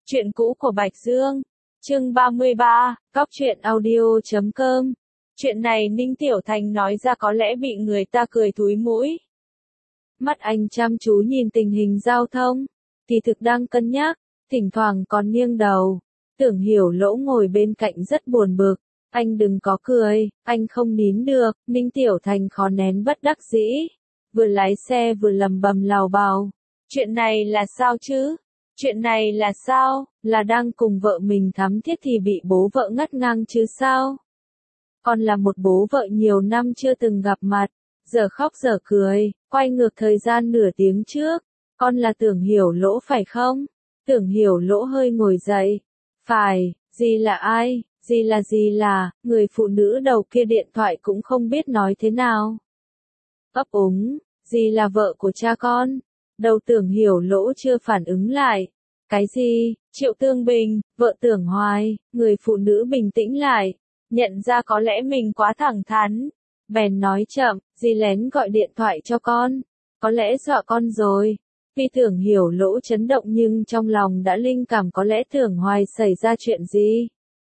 Chuyện cũ của Bạch Dương, chương 33, Cóc truyện audio.com. Chuyện này Ninh Tiểu Thành nói ra có lẽ bị người ta cười thúi mũi. Mắt anh chăm chú nhìn tình hình giao thông, kỳ thực đang cân nhắc, thỉnh thoảng còn nghiêng đầu. Tưởng Hiểu Lỗ ngồi bên cạnh rất buồn bực. Anh đừng có cười, anh không nín được. Ninh Tiểu Thành khó nén bất đắc dĩ, vừa lái xe vừa lầm bầm lào bào. Chuyện này là sao chứ? Chuyện này là sao? Là đang cùng vợ mình thắm thiết thì bị bố vợ ngắt ngang chứ sao? Con là một bố vợ nhiều năm chưa từng gặp mặt, giờ khóc giờ cười, quay ngược thời gian nửa tiếng trước. Con là Tưởng Hiểu Lỗ phải không? Tưởng Hiểu Lỗ hơi ngồi dậy. Phải, dì là ai? Dì là, người phụ nữ đầu kia điện thoại cũng không biết nói thế nào. Ấp úng, dì là vợ của cha con. Đầu Tưởng Hiểu Lỗ chưa phản ứng lại. Cái gì? Triệu Tương Bình, vợ Tưởng Hoài. Người phụ nữ bình tĩnh lại, nhận ra có lẽ mình quá thẳng thắn, bèn nói chậm, dì lén gọi điện thoại cho con, có lẽ dọa con rồi. Vì Tưởng Hiểu Lỗ chấn động nhưng trong lòng đã linh cảm có lẽ Tưởng Hoài xảy ra chuyện gì.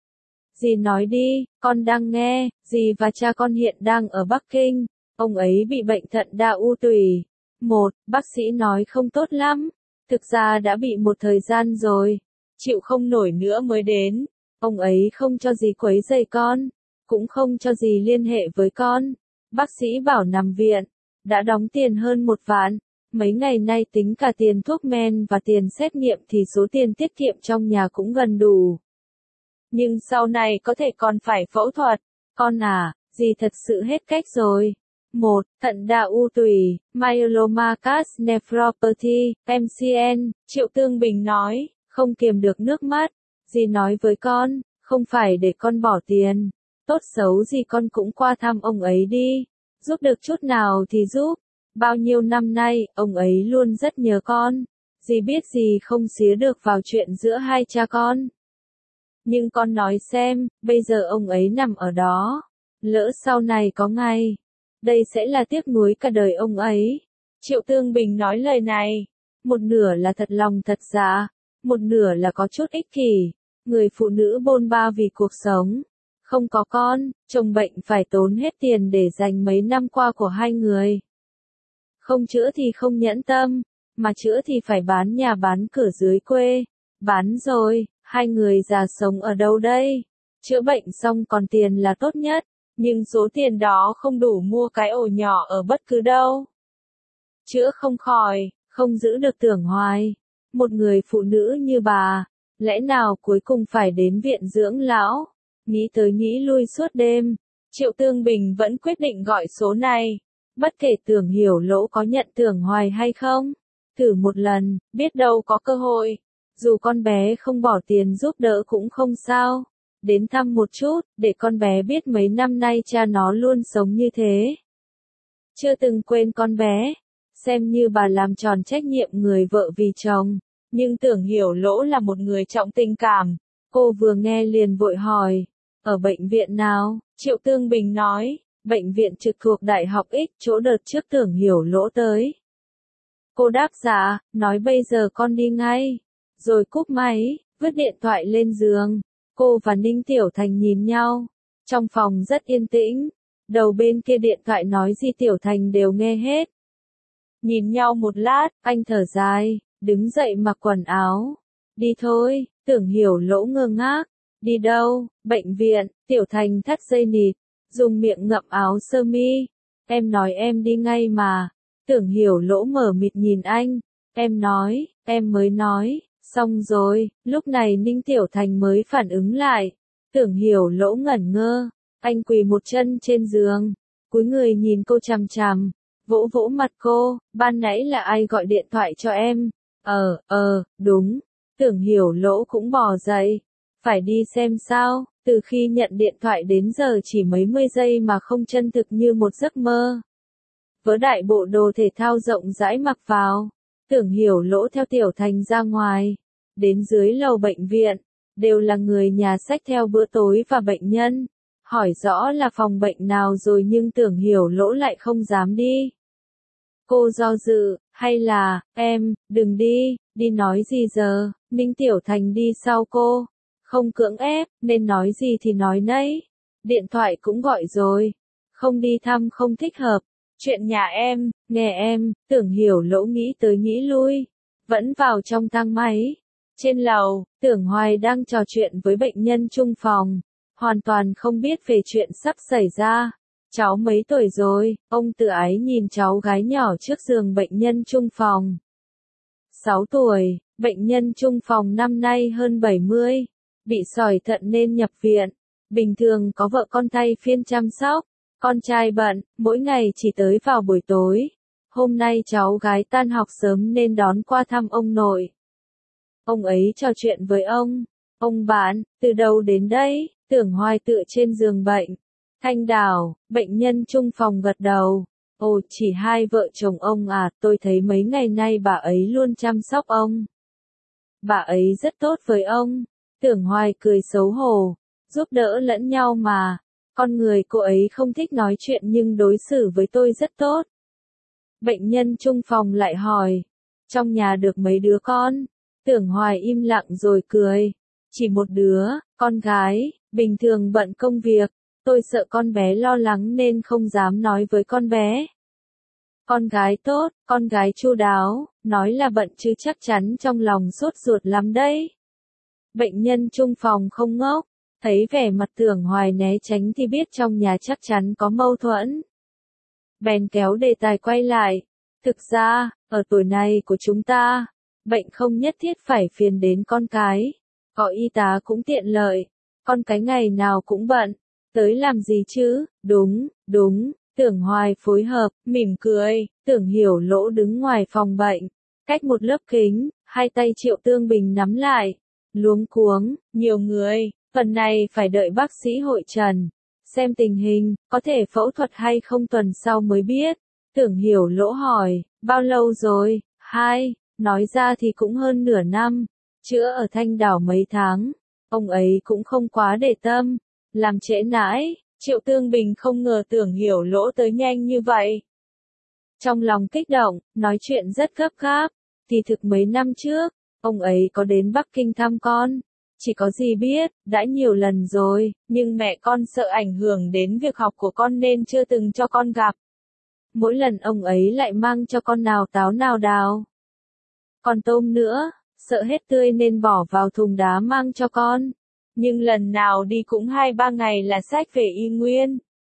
Dì nói đi, con đang nghe. Dì và cha con hiện đang ở Bắc Kinh, ông ấy bị bệnh thận đa u tủy. Bác sĩ nói không tốt lắm, thực ra đã bị một thời gian rồi, chịu không nổi nữa mới đến. Ông ấy không cho dì quấy rầy con, cũng không cho dì liên hệ với con. Bác sĩ bảo nằm viện, đã đóng tiền hơn 1 vạn. Mấy ngày nay tính cả tiền thuốc men và tiền xét nghiệm thì số tiền tiết kiệm trong nhà cũng gần đủ. Nhưng sau này có thể còn phải phẫu thuật. Con à, dì thật sự hết cách rồi. Thận đa u tủy, myeloma cast nephropathy, MCN, Triệu Tương Bình nói, không kiềm được nước mắt. Dì nói với con, không phải để con bỏ tiền. Tốt xấu gì con cũng qua thăm ông ấy đi. Giúp được chút nào thì giúp. Bao nhiêu năm nay, ông ấy luôn rất nhớ con. Dì biết dì không xía được vào chuyện giữa hai cha con. Nhưng con nói xem, bây giờ ông ấy nằm ở đó. Lỡ sau này có ngày, đây sẽ là tiếc nuối cả đời ông ấy. Triệu Tương Bình nói lời này, một nửa là thật lòng thật dạ, một nửa là có chút ích kỷ. Người phụ nữ bôn ba vì cuộc sống, không có con, chồng bệnh phải tốn hết tiền để dành mấy năm qua của hai người. Không chữa thì không nhẫn tâm, mà chữa thì phải bán nhà bán cửa dưới quê. Bán rồi, hai người già sống ở đâu đây? Chữa bệnh xong còn tiền là tốt nhất, nhưng số tiền đó không đủ mua cái ổ nhỏ ở bất cứ đâu. Chữa không khỏi, không giữ được Tưởng Hoài. Một người phụ nữ như bà, lẽ nào cuối cùng phải đến viện dưỡng lão? Nghĩ tới nghĩ lui suốt đêm, Triệu Tương Bình vẫn quyết định gọi số này. Bất kể Tưởng Hiểu Lỗ có nhận Tưởng Hoài hay không, thử một lần, biết đâu có cơ hội. Dù con bé không bỏ tiền giúp đỡ cũng không sao. Đến thăm một chút, để con bé biết mấy năm nay cha nó luôn sống như thế. Chưa từng quên con bé, xem như bà làm tròn trách nhiệm người vợ vì chồng. Nhưng Tưởng Hiểu Lỗ là một người trọng tình cảm. Cô vừa nghe liền vội hỏi, ở bệnh viện nào? Triệu Tương Bình nói, bệnh viện trực thuộc Đại học X, chỗ đợt trước Tưởng Hiểu Lỗ tới. Cô đáp dạ, nói bây giờ con đi ngay. Rồi cúp máy, vứt điện thoại lên giường. Cô và Ninh Tiểu Thành nhìn nhau. Trong phòng rất yên tĩnh. Đầu bên kia điện thoại nói gì Tiểu Thành đều nghe hết. Nhìn nhau một lát, anh thở dài, đứng dậy mặc quần áo. Đi thôi. Tưởng Hiểu Lỗ ngơ ngác. Đi đâu? Bệnh viện. Tiểu Thành thắt dây nịt, dùng miệng ngậm áo sơ mi. Em nói em đi ngay mà. Tưởng Hiểu Lỗ mở mịt nhìn anh. Em mới nói. Xong rồi, lúc này Ninh Tiểu Thành mới phản ứng lại. Tưởng Hiểu Lỗ ngẩn ngơ, anh quỳ một chân trên giường, cúi người nhìn cô chằm chằm, vỗ vỗ mặt cô, ban nãy là ai gọi điện thoại cho em? Đúng. Tưởng Hiểu Lỗ cũng bò dậy, phải đi xem sao, từ khi nhận điện thoại đến giờ chỉ mấy mươi giây mà không chân thực như một giấc mơ. Vớ đại bộ đồ thể thao rộng rãi mặc vào, Tưởng Hiểu Lỗ theo Tiểu Thành ra ngoài. Đến dưới lầu bệnh viện, đều là người nhà xách theo bữa tối và bệnh nhân. Hỏi rõ là phòng bệnh nào rồi nhưng Tưởng Hiểu Lỗ lại không dám đi. Cô do dự, Hay là, em, đừng đi, đi nói gì giờ, Ninh Tiểu Thành đi sau cô. Không cưỡng ép, nên nói gì thì nói nấy. Điện thoại cũng gọi rồi. Không đi thăm không thích hợp. Chuyện nhà em, nghe em, Tưởng Hiểu Lỗ nghĩ tới nghĩ lui. Vẫn vào trong thang máy. Trên lầu, Tưởng Hoài đang trò chuyện với bệnh nhân chung phòng. Hoàn toàn không biết về chuyện sắp xảy ra. Cháu mấy tuổi rồi, ông tự ái nhìn cháu gái nhỏ trước giường bệnh nhân chung phòng. 6 tuổi, bệnh nhân chung phòng năm nay hơn 70. Bị sỏi thận nên nhập viện. Bình thường có vợ con thay phiên chăm sóc. Con trai bận, mỗi ngày chỉ tới vào buổi tối. Hôm nay cháu gái tan học sớm nên đón qua thăm ông nội. Ông ấy trò chuyện với ông. Ông bạn, từ đâu đến đây? Tưởng Hoài tựa trên giường bệnh. Thanh Đào, bệnh nhân chung phòng gật đầu. Ồ, chỉ hai vợ chồng ông à, tôi thấy mấy ngày nay bà ấy luôn chăm sóc ông. Bà ấy rất tốt với ông. Tưởng Hoài cười xấu hổ. Giúp đỡ lẫn nhau mà. Con người cô ấy không thích nói chuyện nhưng đối xử với tôi rất tốt. Bệnh nhân chung phòng lại hỏi. Trong nhà được mấy đứa con? Tưởng Hoài im lặng rồi cười. Chỉ một đứa, con gái, bình thường bận công việc. Tôi sợ con bé lo lắng nên không dám nói với con bé. Con gái tốt, con gái chu đáo, nói là bận chứ chắc chắn trong lòng sốt ruột lắm đấy. Bệnh nhân chung phòng không ngốc, thấy vẻ mặt Tưởng Hoài né tránh thì biết trong nhà chắc chắn có mâu thuẫn. Bèn kéo đề tài quay lại. Thực ra, ở tuổi này của chúng ta, bệnh không nhất thiết phải phiền đến con cái. Có y tá cũng tiện lợi, con cái ngày nào cũng bận. Tới làm gì chứ, đúng, Tưởng Hoài phối hợp, mỉm cười, Tưởng Hiểu Lỗ đứng ngoài phòng bệnh, cách một lớp kính, hai tay Triệu Tương Bình nắm lại, luống cuống, nhiều người, phần này phải đợi bác sĩ hội trần, xem tình hình, có thể phẫu thuật hay không tuần sau mới biết. Tưởng Hiểu Lỗ hỏi, bao lâu rồi? 2, nói ra thì cũng hơn nửa năm, chữa ở Thanh Đảo mấy tháng, ông ấy cũng không quá để tâm. Làm trễ nãi, Triệu Tương Bình không ngờ Tưởng Hiểu Lỗ tới nhanh như vậy. Trong lòng kích động, nói chuyện rất gấp gáp, thì thực mấy năm trước, ông ấy có đến Bắc Kinh thăm con. Chỉ có gì biết, đã nhiều lần rồi, nhưng mẹ con sợ ảnh hưởng đến việc học của con nên chưa từng cho con gặp. Mỗi lần ông ấy lại mang cho con nào táo nào đào. Còn tôm nữa, sợ hết tươi nên bỏ vào thùng đá mang cho con. Nhưng lần nào đi cũng 2-3 ngày là xách về y nguyên.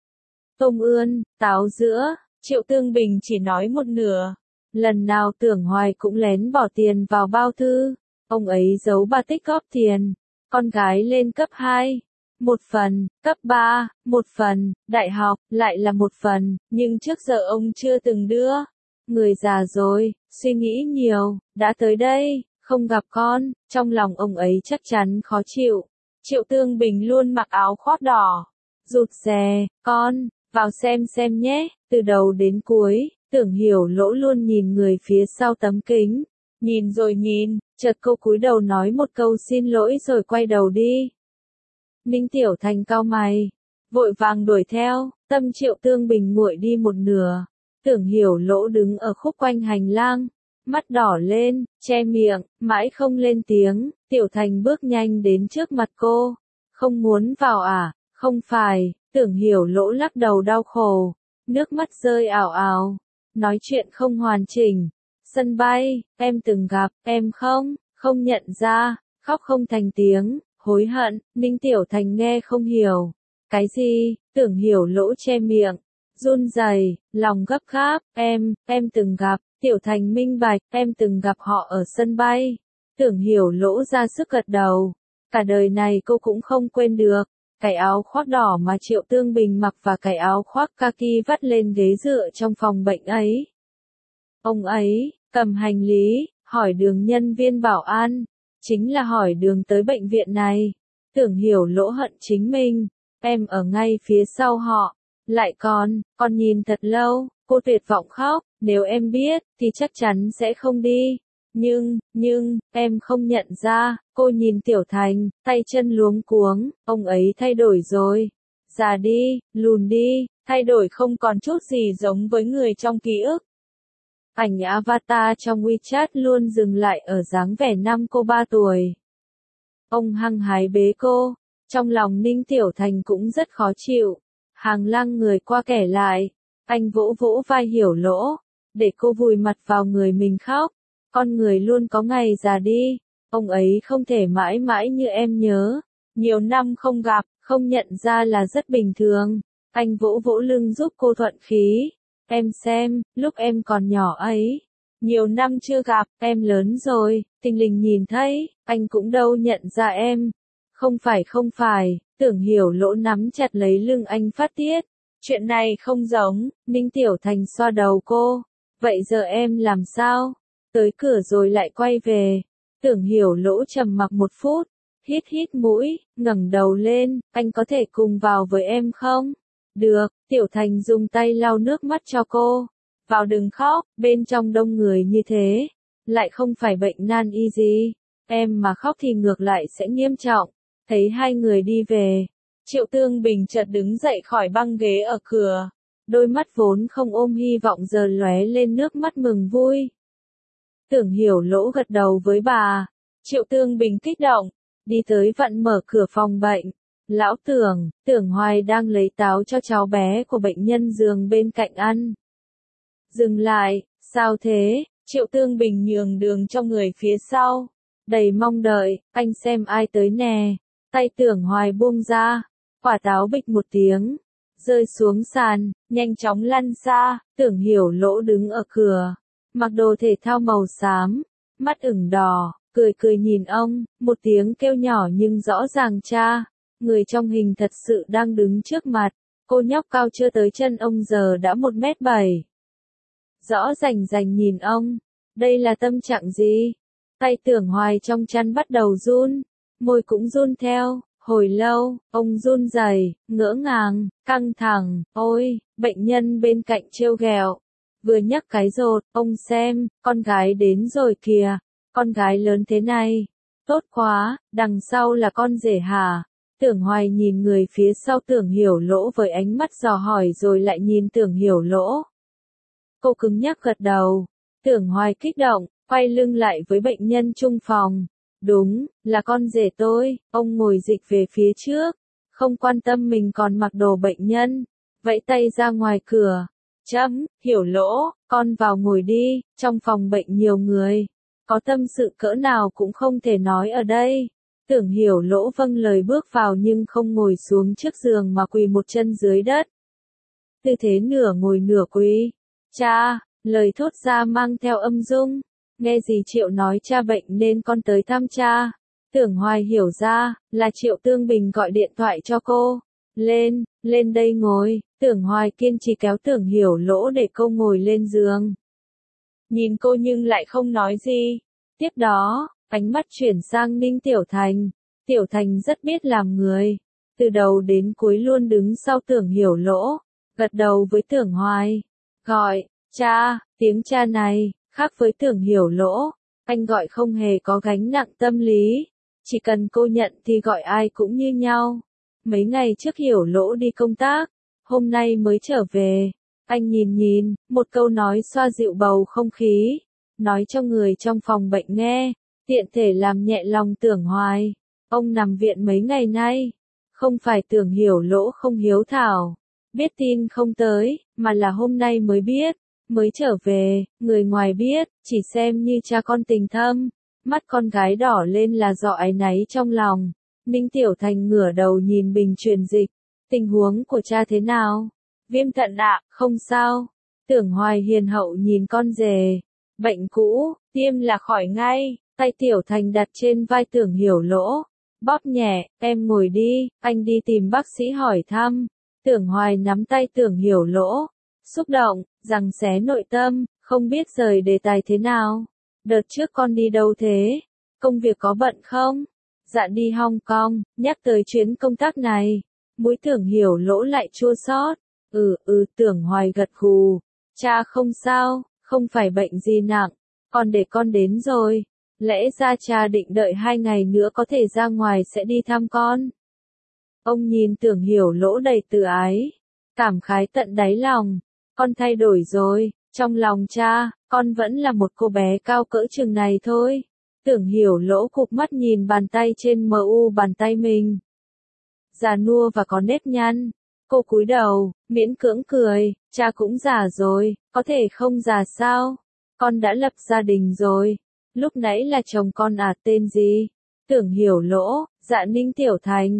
Tôm ươn, táo giữa, Triệu Tương Bình chỉ nói một nửa. Lần nào Tưởng Hoài cũng lén bỏ tiền vào bao thư. Ông ấy giấu bà tích góp tiền. Con gái lên cấp 2. Một phần, cấp 3, một phần, đại học, lại là một phần, nhưng trước giờ ông chưa từng đưa. Người già rồi, suy nghĩ nhiều, đã tới đây, không gặp con, trong lòng ông ấy chắc chắn khó chịu. Triệu Tương Bình luôn mặc áo khoác đỏ. Rụt rè, con, vào xem nhé, từ đầu đến cuối, Tưởng Hiểu Lỗ luôn nhìn người phía sau tấm kính. Nhìn rồi nhìn, chợt cô cúi đầu nói một câu xin lỗi rồi quay đầu đi. Ninh Tiểu Thành cau mày, vội vàng đuổi theo, tâm Triệu Tương Bình nguội đi một nửa. Tưởng Hiểu Lỗ đứng ở khúc quanh hành lang, mắt đỏ lên, che miệng, mãi không lên tiếng. Tiểu Thành bước nhanh đến trước mặt cô. Không muốn vào à? Không phải, Tưởng Hiểu Lỗ lắc đầu đau khổ. Nước mắt rơi ào ào. Nói chuyện không hoàn chỉnh. Sân bay, em từng gặp, em không nhận ra, khóc không thành tiếng, hối hận. Ninh Tiểu Thành nghe không hiểu. Cái gì? Tưởng Hiểu Lỗ che miệng, run rẩy, lòng gấp gáp. Em từng gặp. Tiểu Thành minh bạch, em từng gặp họ ở sân bay. Tưởng Hiểu Lỗ ra sức gật đầu. Cả đời này cô cũng không quên được. Cái áo khoác đỏ mà Triệu Tương Bình mặc và cái áo khoác kaki vắt lên ghế dựa trong phòng bệnh ấy. Ông ấy, cầm hành lý, hỏi đường nhân viên bảo an. Chính là hỏi đường tới bệnh viện này. Tưởng Hiểu Lỗ hận chính mình. Em ở ngay phía sau họ. Lại con nhìn thật lâu. Cô tuyệt vọng khóc. Nếu em biết, thì chắc chắn sẽ không đi. Nhưng, em không nhận ra. Cô nhìn Tiểu Thành, tay chân luống cuống. Ông ấy thay đổi rồi. Già đi, lùn đi, thay đổi không còn chút gì giống với người trong ký ức. Ảnh avatar trong WeChat luôn dừng lại ở dáng vẻ năm cô 3 tuổi. Ông hăng hái bế cô, trong lòng Ninh Tiểu Thành cũng rất khó chịu. Hàng Lăng người qua kẻ lại, anh vỗ vỗ vai Hiểu Lỗ, để cô vùi mặt vào người mình khóc. Con người luôn có ngày già đi, ông ấy không thể mãi mãi như em nhớ. Nhiều năm không gặp, không nhận ra là rất bình thường. Anh vỗ vỗ lưng giúp cô thuận khí. Em xem, lúc em còn nhỏ ấy. Nhiều năm chưa gặp, em lớn rồi, thình lình nhìn thấy, anh cũng đâu nhận ra em. Không phải, Tưởng Hiểu Lỗ nắm chặt lấy lưng anh phát tiết. Chuyện này không giống, Ninh Tiểu Thành xoa đầu cô. Vậy giờ em làm sao? Tới cửa rồi lại quay về. Tưởng Hiểu Lỗ trầm mặc một phút, hít hít mũi, ngẩng đầu lên, anh có thể cùng vào với em không? Được, Tiểu Thành dùng tay lau nước mắt cho cô. Vào đừng khóc, bên trong đông người như thế. Lại không phải bệnh nan y gì. Em mà khóc thì ngược lại sẽ nghiêm trọng. Thấy hai người đi về. Triệu Tương Bình chợt đứng dậy khỏi băng ghế ở cửa. Đôi mắt vốn không ôm hy vọng giờ lóe lên nước mắt mừng vui. Tưởng Hiểu Lỗ gật đầu với bà. Triệu Tương Bình kích động. Đi tới vặn mở cửa phòng bệnh. Lão Tưởng, Tưởng Hoài đang lấy táo cho cháu bé của bệnh nhân giường bên cạnh ăn. Dừng lại, sao thế? Triệu Tương Bình nhường đường cho người phía sau. Đầy mong đợi, anh xem ai tới nè. Tay Tưởng Hoài buông ra. Quả táo bịch một tiếng. Rơi xuống sàn, nhanh chóng lăn ra. Tưởng Hiểu Lỗ đứng ở cửa. Mặc đồ thể thao màu xám. Mắt ửng đỏ, cười nhìn ông. Một tiếng kêu nhỏ nhưng rõ ràng cha. Người trong hình thật sự đang đứng trước mặt. Cô nhóc cao chưa tới chân ông giờ đã 1m7. Rõ rành nhìn ông. Đây là tâm trạng gì? Tay Tưởng Hoài trong chăn bắt đầu run. Môi cũng run theo. Hồi lâu, ông run rẩy, ngỡ ngàng, căng thẳng. Ôi, bệnh nhân bên cạnh trêu ghẹo. Vừa nhắc cái rột, ông xem, con gái đến rồi kìa. Con gái lớn thế này. Tốt quá, đằng sau là con rể hả? Tưởng Hoài nhìn người phía sau Tưởng Hiểu Lỗ với ánh mắt dò hỏi rồi lại nhìn Tưởng Hiểu Lỗ. Cô cứng nhắc gật đầu. Tưởng Hoài kích động, quay lưng lại với bệnh nhân chung phòng. Đúng, là con rể tôi. Ông ngồi dịch về phía trước. Không quan tâm mình còn mặc đồ bệnh nhân. Vẫy tay ra ngoài cửa. Hiểu Lỗ, con vào ngồi đi, trong phòng bệnh nhiều người. Có tâm sự cỡ nào cũng không thể nói ở đây. Tưởng Hiểu Lỗ vâng lời bước vào nhưng không ngồi xuống trước giường mà quỳ một chân dưới đất. Tư thế nửa ngồi nửa quỳ. Cha, lời thốt ra mang theo âm dung. Nghe dì Triệu nói cha bệnh nên con tới thăm cha. Tưởng Hoài hiểu ra, là Triệu Tương Bình gọi điện thoại cho cô. Lên đây ngồi. Tưởng Hoài kiên trì kéo Tưởng Hiểu Lỗ để cô ngồi lên giường. Nhìn cô nhưng lại không nói gì. Tiếp đó, ánh mắt chuyển sang Ninh Tiểu Thành. Tiểu Thành rất biết làm người. Từ đầu đến cuối luôn đứng sau Tưởng Hiểu Lỗ. Gật đầu với Tưởng Hoài. Gọi, cha, tiếng cha này, khác với Tưởng Hiểu Lỗ. Anh gọi không hề có gánh nặng tâm lý. Chỉ cần cô nhận thì gọi ai cũng như nhau. Mấy ngày trước Hiểu Lỗ đi công tác. Hôm nay mới trở về. Anh nhìn, một câu nói xoa dịu bầu không khí. Nói cho người trong phòng bệnh nghe. Tiện thể làm nhẹ lòng Tưởng Hoài. Ông nằm viện mấy ngày nay. Không phải Tưởng Hiểu Lỗ không hiếu thảo. Biết tin không tới, mà là hôm nay mới biết. Mới trở về, người ngoài biết, chỉ xem như cha con tình thâm. Mắt con gái đỏ lên là do áy náy trong lòng. Ninh Tiểu Thành ngửa đầu nhìn bình truyền dịch. Tình huống của cha thế nào? Viêm thận ạ, không sao. Tưởng Hoài hiền hậu nhìn con rể. Bệnh cũ, tiêm là khỏi ngay. Tay Tiểu Thành đặt trên vai Tưởng Hiểu Lỗ. Bóp nhẹ, em ngồi đi, anh đi tìm bác sĩ hỏi thăm. Tưởng Hoài nắm tay Tưởng Hiểu Lỗ. Xúc động, giằng xé nội tâm, không biết rời đề tài thế nào. Đợt trước con đi đâu thế? Công việc có bận không? Dạ đi Hong Kong, nhắc tới chuyến công tác này. Mũi Tưởng Hiểu Lỗ lại chua xót. Tưởng Hoài gật gù. Cha không sao, không phải bệnh gì nặng. Con để con đến rồi. Lẽ ra cha định đợi 2 ngày nữa có thể ra ngoài sẽ đi thăm con. Ông nhìn Tưởng Hiểu Lỗ đầy từ ái. Cảm khái tận đáy lòng. Con thay đổi rồi, Trong lòng cha, con vẫn là một cô bé cao cỡ chừng này thôi. Tưởng Hiểu Lỗ cụp mắt nhìn bàn tay trên mu bàn tay mình. Già nua và có nếp nhăn. Cô cúi đầu, miễn cưỡng cười, cha cũng già rồi, có thể không già sao? Con đã lập gia đình rồi. Lúc nãy là chồng con à, tên gì? Tưởng Hiểu Lỗ, dạ Ninh Tiểu Thành,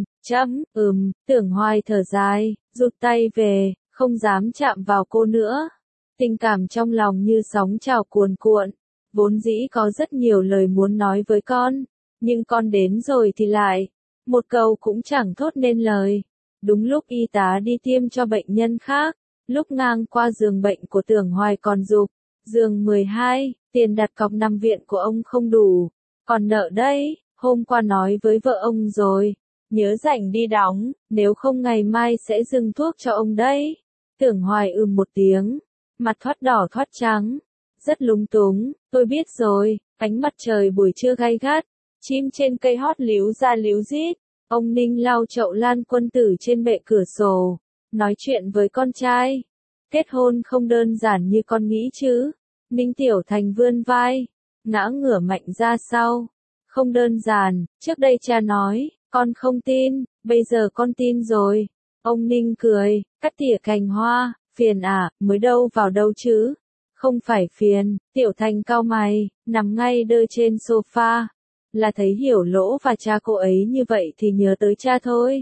Tưởng Hoài thở dài, rụt tay về, không dám chạm vào cô nữa. Tình cảm trong lòng như sóng trào cuồn cuộn, vốn dĩ có rất nhiều lời muốn nói với con, nhưng con đến rồi thì lại, một câu cũng chẳng thốt nên lời. Đúng lúc y tá đi tiêm cho bệnh nhân khác, lúc ngang qua giường bệnh của Tưởng Hoài còn dục, giường 12, tiền đặt cọc nằm viện của ông không đủ, còn nợ đấy, hôm qua nói với vợ ông rồi, nhớ rảnh đi đóng, nếu không ngày mai sẽ dừng thuốc cho ông đấy. Tưởng Hoài một tiếng, mặt thoát đỏ thoát trắng, rất lúng túng, tôi biết rồi, ánh mặt trời buổi trưa gay gắt, chim trên cây hót líu ra líu rít, ông Ninh lau chậu lan quân tử trên bệ cửa sổ, nói chuyện với con trai. Kết hôn không đơn giản như con nghĩ chứ. Ninh Tiểu Thành vươn vai, ngã ngửa mạnh ra sau. Không đơn giản, trước đây cha nói, con không tin, bây giờ con tin rồi. Ông Ninh cười, cắt tỉa cành hoa, phiền à, mới đâu vào đâu chứ. Không phải phiền, Tiểu Thành cau mày, nằm ngay đơ trên sofa. Là thấy Hiểu Lỗ và cha cô ấy như vậy thì nhớ tới cha thôi.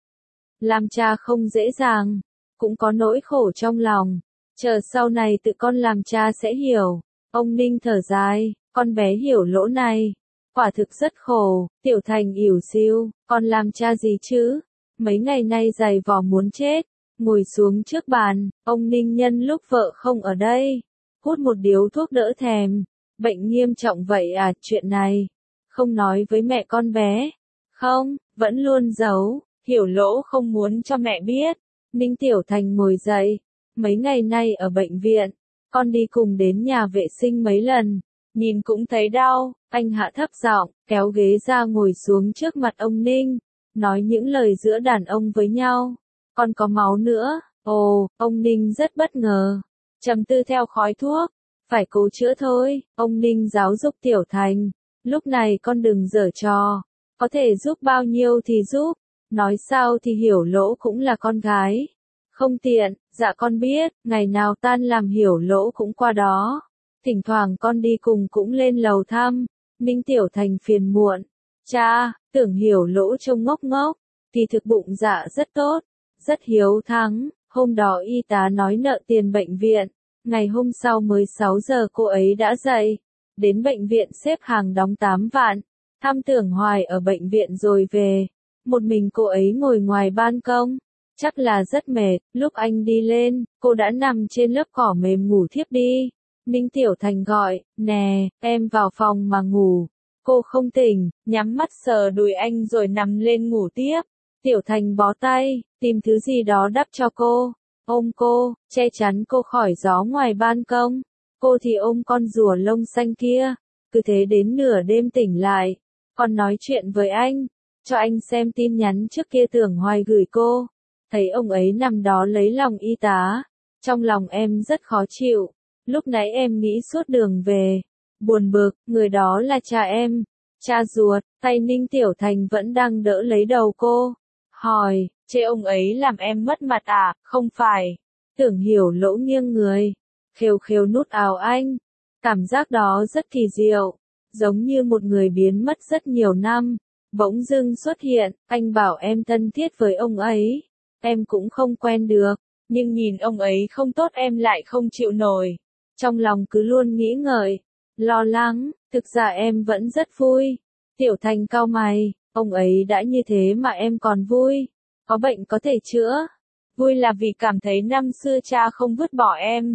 Làm cha không dễ dàng, cũng có nỗi khổ trong lòng. Chờ sau này tự con làm cha sẽ hiểu. Ông Ninh thở dài, con bé Hiểu Lỗ này, quả thực rất khổ. Tiểu Thành ỉu xìu, con làm cha gì chứ? Mấy ngày nay dày vò muốn chết. Ngồi xuống trước bàn, ông Ninh nhân lúc vợ không ở đây, hút một điếu thuốc đỡ thèm. Bệnh nghiêm trọng vậy à, chuyện này không nói với mẹ con bé. Không, vẫn luôn giấu. Hiểu Lỗ không muốn cho mẹ biết. Ninh Tiểu Thành ngồi dậy. Mấy ngày nay ở bệnh viện, con đi cùng đến nhà vệ sinh mấy lần, nhìn cũng thấy đau. Anh hạ thấp giọng, kéo ghế ra ngồi xuống trước mặt ông Ninh, nói những lời giữa đàn ông với nhau. Con có máu nữa. Ồ, ông Ninh rất bất ngờ. Trầm tư theo khói thuốc. Phải cố chữa thôi. Ông Ninh giáo dục Tiểu Thành. Lúc này con đừng giở trò. Có thể giúp bao nhiêu thì giúp. Nói sao thì Hiểu Lỗ cũng là con gái. Không tiện, dạ con biết, ngày nào tan làm Hiểu Lỗ cũng qua đó. Thỉnh thoảng con đi cùng cũng lên lầu thăm. Ninh Tiểu Thành phiền muộn. Cha, Tưởng Hiểu Lỗ trông ngốc ngốc. Kỳ thực bụng dạ rất tốt. Rất hiếu thắng. Hôm đó y tá nói nợ tiền bệnh viện. Ngày hôm sau mới 6 giờ cô ấy đã dậy. Đến bệnh viện xếp hàng đóng 8 vạn. Thăm Tưởng Hoài ở bệnh viện rồi về. Một mình cô ấy ngồi ngoài ban công. Chắc là rất mệt. Lúc anh đi lên, cô đã nằm trên lớp cỏ mềm ngủ thiếp đi. Ninh Tiểu Thành gọi, nè, em vào phòng mà ngủ. Cô không tỉnh, nhắm mắt sờ đùi anh rồi nằm lên ngủ tiếp. Tiểu Thành bó tay, tìm thứ gì đó đắp cho cô. Ôm cô, che chắn cô khỏi gió ngoài ban công. Cô thì ôm con rùa lông xanh kia. Cứ thế đến nửa đêm tỉnh lại. Còn nói chuyện với anh. Cho anh xem tin nhắn trước kia Tưởng Hoài gửi cô. Thấy ông ấy nằm đó lấy lòng y tá. Trong lòng em rất khó chịu. Lúc nãy em nghĩ suốt đường về. Buồn bực, người đó là cha em. Cha ruột, tay Ninh Tiểu Thành vẫn đang đỡ lấy đầu cô. Hỏi, chê ông ấy làm em mất mặt à, không phải. Tưởng Hiểu Lỗ nghiêng người. Khều khều nút áo anh. Cảm giác đó rất kỳ diệu. Giống như một người biến mất rất nhiều năm. Bỗng dưng xuất hiện, anh bảo em thân thiết với ông ấy. Em cũng không quen được. Nhưng nhìn ông ấy không tốt em lại không chịu nổi. Trong lòng cứ luôn nghĩ ngợi. Lo lắng, thực ra em vẫn rất vui. Tiểu Thành cau mày, ông ấy đã như thế mà em còn vui. Có bệnh có thể chữa. Vui là vì cảm thấy năm xưa cha không vứt bỏ em.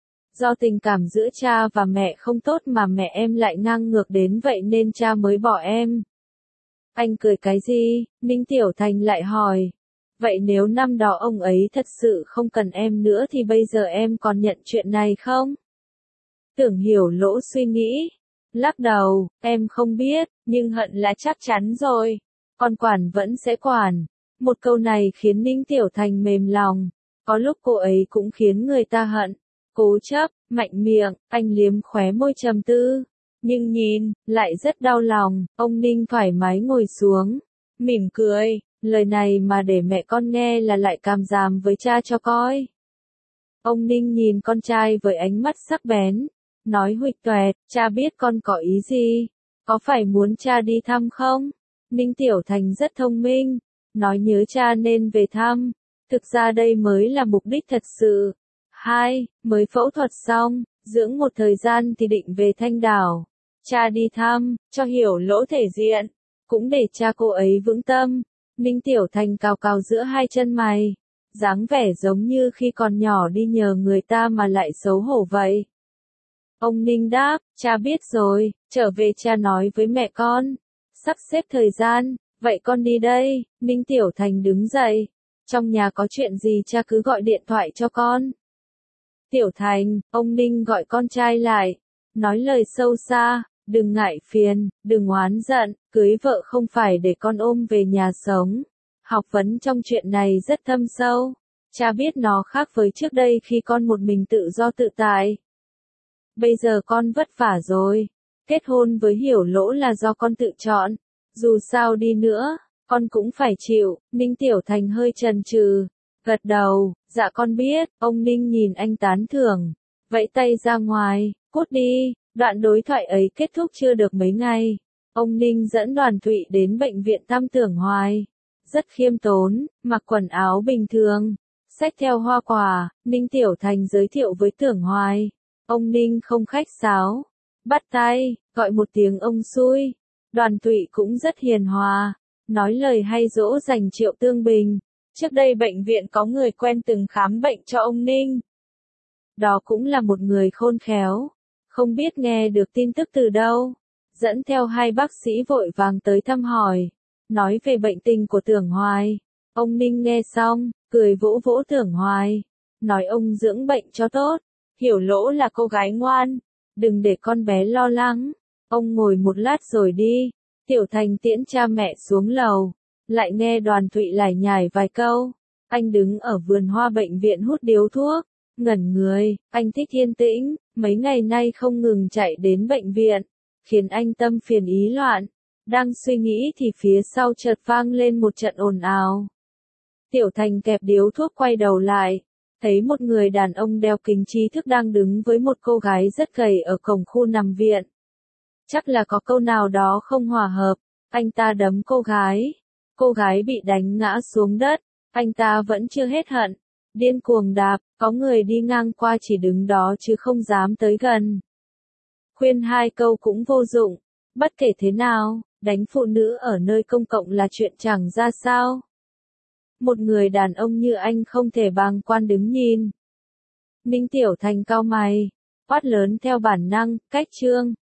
Do tình cảm giữa cha và mẹ không tốt mà mẹ em lại ngang ngược đến vậy nên cha mới bỏ em. Anh cười cái gì? Ninh Tiểu Thành lại hỏi. Vậy nếu năm đó ông ấy thật sự không cần em nữa thì bây giờ em còn nhận chuyện này không? Tưởng Hiểu Lỗ suy nghĩ. Lắc đầu, em không biết, nhưng hận là chắc chắn rồi. Còn quản vẫn sẽ quản. Một câu này khiến Ninh Tiểu Thành mềm lòng. Có lúc cô ấy cũng khiến người ta hận. Cố chấp, mạnh miệng, anh liếm khóe môi trầm tư. Nhưng nhìn, lại rất đau lòng, ông Ninh thoải mái ngồi xuống, mỉm cười, lời này mà để mẹ con nghe là lại càm ràm với cha cho coi. Ông Ninh nhìn con trai với ánh mắt sắc bén, nói huỵch toẹt, cha biết con có ý gì, có phải muốn cha đi thăm không? Ninh Tiểu Thành rất thông minh, nói nhớ cha nên về thăm, thực ra đây mới là mục đích thật sự. Mới phẫu thuật xong, dưỡng một thời gian thì định về Thanh Đảo. Cha đi thăm, cho hiểu lỗ thể diện, cũng để cha cô ấy vững tâm. Ninh Tiểu Thành cào cào giữa hai chân mày, dáng vẻ giống như khi còn nhỏ đi nhờ người ta mà lại xấu hổ vậy. Ông Ninh đáp, cha biết rồi, trở về cha nói với mẹ con. Sắp xếp thời gian, vậy con đi đây. Ninh Tiểu Thành đứng dậy, trong nhà có chuyện gì cha cứ gọi điện thoại cho con. Tiểu Thành, ông Ninh gọi con trai lại, nói lời sâu xa, đừng ngại phiền, đừng oán giận, cưới vợ không phải để con ôm về nhà sống. Học vấn trong chuyện này rất thâm sâu, cha biết nó khác với trước đây khi con một mình tự do tự tại. Bây giờ con vất vả rồi, kết hôn với Hiểu Lỗ là do con tự chọn, dù sao đi nữa, con cũng phải chịu. Ninh Tiểu Thành hơi chần chừ, gật đầu, dạ con biết. Ông Ninh nhìn anh tán thưởng, vẫy tay ra ngoài, cút đi. Đoạn đối thoại ấy kết thúc chưa được mấy ngày, ông Ninh dẫn Đoàn Thụy đến bệnh viện thăm Tưởng Hoài. Rất khiêm tốn, mặc quần áo bình thường, xách theo hoa quả. Ninh Tiểu Thành giới thiệu với Tưởng Hoài. Ông Ninh không khách sáo, bắt tay, gọi một tiếng ông xui. Đoàn Thụy cũng rất hiền hòa, nói lời hay dỗ dành Triệu Tương Bình. Trước đây bệnh viện có người quen từng khám bệnh cho ông Ninh. Đó cũng là một người khôn khéo, không biết nghe được tin tức từ đâu. Dẫn theo hai bác sĩ vội vàng tới thăm hỏi, nói về bệnh tình của Tưởng Hoài. Ông Ninh nghe xong, cười vỗ vỗ Tưởng Hoài, nói ông dưỡng bệnh cho tốt. Hiểu Lỗ là cô gái ngoan, đừng để con bé lo lắng. Ông ngồi một lát rồi đi. Tiểu Thành tiễn cha mẹ xuống lầu, lại nghe Đoàn Thụy lải nhải vài câu. Anh đứng ở vườn hoa bệnh viện hút điếu thuốc, ngẩn người. Anh thích yên tĩnh, mấy ngày nay không ngừng chạy đến bệnh viện, khiến anh tâm phiền ý loạn. Đang suy nghĩ thì phía sau chợt vang lên một trận ồn ào. Tiểu Thành kẹp điếu thuốc quay đầu lại, thấy một người đàn ông đeo kính trí thức đang đứng với một cô gái rất gầy ở cổng khu nằm viện. Chắc là có câu nào đó không hòa hợp, anh ta đấm cô gái bị đánh ngã xuống đất, anh ta vẫn chưa hết hận, điên cuồng đạp, có người đi ngang qua chỉ đứng đó chứ không dám tới gần. Khuyên hai câu cũng vô dụng, bất kể thế nào, đánh phụ nữ ở nơi công cộng là chuyện chẳng ra sao. Một người đàn ông như anh không thể bàng quan đứng nhìn. Ninh Tiểu Thành cau mày, quát lớn theo bản năng, cách Trương.